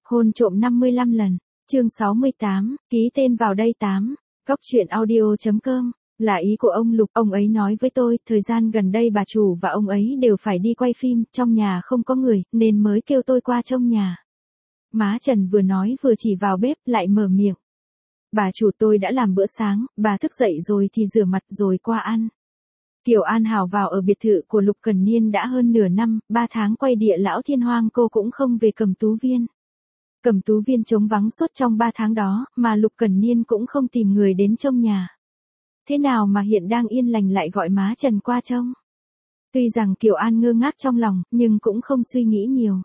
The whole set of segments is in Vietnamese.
Hôn trộm 55 lần. Chương 68, ký tên vào đây 8. Góc truyện audio.com. Là ý của ông Lục, ông ấy nói với tôi, thời gian gần đây bà chủ và ông ấy đều phải đi quay phim, trong nhà không có người, nên mới kêu tôi qua trông nhà. Má Trần vừa nói vừa chỉ vào bếp, lại mở miệng. Bà chủ, tôi đã làm bữa sáng, bà thức dậy rồi thì rửa mặt rồi qua ăn. Kiều An Hảo vào ở biệt thự của Lục Cần Niên đã hơn nửa năm, 3 tháng quay địa lão thiên hoang cô cũng không về Cẩm Tú Viên. Cẩm Tú Viên trống vắng suốt trong 3 tháng đó, mà Lục Cần Niên cũng không tìm người đến trông nhà. Thế nào mà hiện đang yên lành lại gọi má Trần qua trông? Tuy rằng Kiều An ngơ ngác trong lòng, nhưng cũng không suy nghĩ nhiều.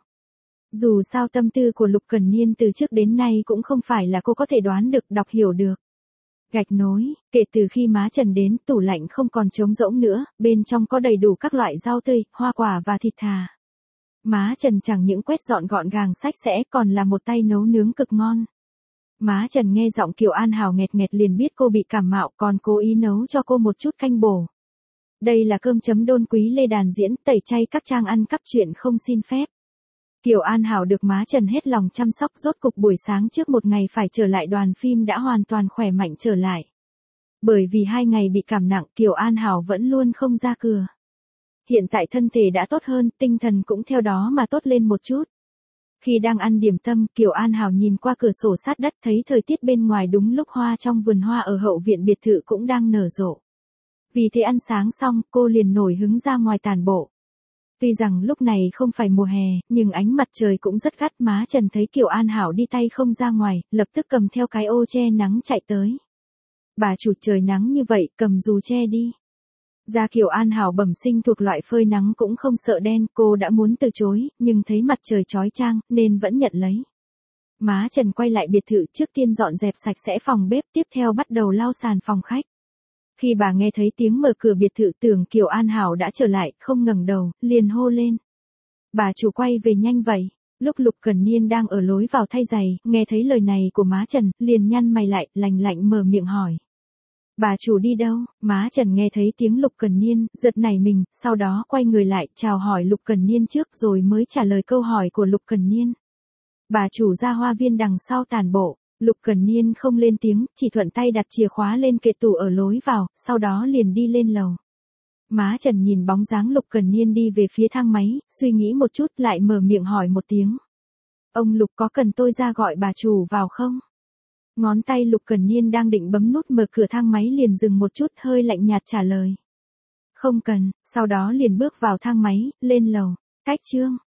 Dù sao tâm tư của Lục Cần Niên từ trước đến nay cũng không phải là cô có thể đoán được, đọc hiểu được. Gạch nối, kể từ khi má Trần đến, tủ lạnh không còn trống rỗng nữa, bên trong có đầy đủ các loại rau tươi, hoa quả và thịt thà. Má Trần chẳng những quét dọn gọn gàng sạch sẽ còn là một tay nấu nướng cực ngon. Má Trần nghe giọng Kiều An Hảo nghẹt nghẹt liền biết cô bị cảm mạo, còn cố ý nấu cho cô một chút canh bổ. Đây là cơm chấm đôn quý lê đàn diễn, tẩy chay các trang ăn cắp chuyện không xin phép. Kiều An Hảo được má Trần hết lòng chăm sóc, rốt cục buổi sáng trước một ngày phải trở lại đoàn phim đã hoàn toàn khỏe mạnh trở lại. Bởi vì 2 ngày bị cảm nặng, Kiều An Hảo vẫn luôn không ra cửa. Hiện tại thân thể đã tốt hơn, tinh thần cũng theo đó mà tốt lên một chút. Khi đang ăn điểm tâm, Kiều An Hảo nhìn qua cửa sổ sát đất thấy thời tiết bên ngoài đúng lúc hoa trong vườn hoa ở hậu viện biệt thự cũng đang nở rộ. Vì thế ăn sáng xong, cô liền nổi hứng ra ngoài tản bộ. Tuy rằng lúc này không phải mùa hè, nhưng ánh mặt trời cũng rất gắt. Má Trần thấy Kiều An Hảo đi tay không ra ngoài, lập tức cầm theo cái ô che nắng chạy tới. Bà chủ, trời nắng như vậy, cầm dù che đi. Da Kiều An Hảo bẩm sinh thuộc loại phơi nắng cũng không sợ đen, cô đã muốn từ chối, nhưng thấy mặt trời chói chang, nên vẫn nhận lấy. Má Trần quay lại biệt thự, trước tiên dọn dẹp sạch sẽ phòng bếp, tiếp theo bắt đầu lau sàn phòng khách. Khi bà nghe thấy tiếng mở cửa biệt thự tưởng Kiều An Hảo đã trở lại, không ngẩng đầu, liền hô lên. Bà chủ quay về nhanh vậy. Lúc Lục Cần Niên đang ở lối vào thay giày, nghe thấy lời này của má Trần, liền nhăn mày lại, lạnh lạnh mở miệng hỏi. Bà chủ đi đâu? Má Trần nghe thấy tiếng Lục Cần Niên, giật nảy mình, sau đó quay người lại, chào hỏi Lục Cần Niên trước rồi mới trả lời câu hỏi của Lục Cần Niên. Bà chủ ra hoa viên đằng sau tản bộ. Lục Cần Niên không lên tiếng, chỉ thuận tay đặt chìa khóa lên kệ tủ ở lối vào, sau đó liền đi lên lầu. Má Trần nhìn bóng dáng Lục Cần Niên đi về phía thang máy, suy nghĩ một chút lại mở miệng hỏi một tiếng. Ông Lục, có cần tôi ra gọi bà chủ vào không? Ngón tay Lục Cần Niên đang định bấm nút mở cửa thang máy liền dừng một chút, hơi lạnh nhạt trả lời. Không cần, sau đó liền bước vào thang máy, lên lầu. Cách chương.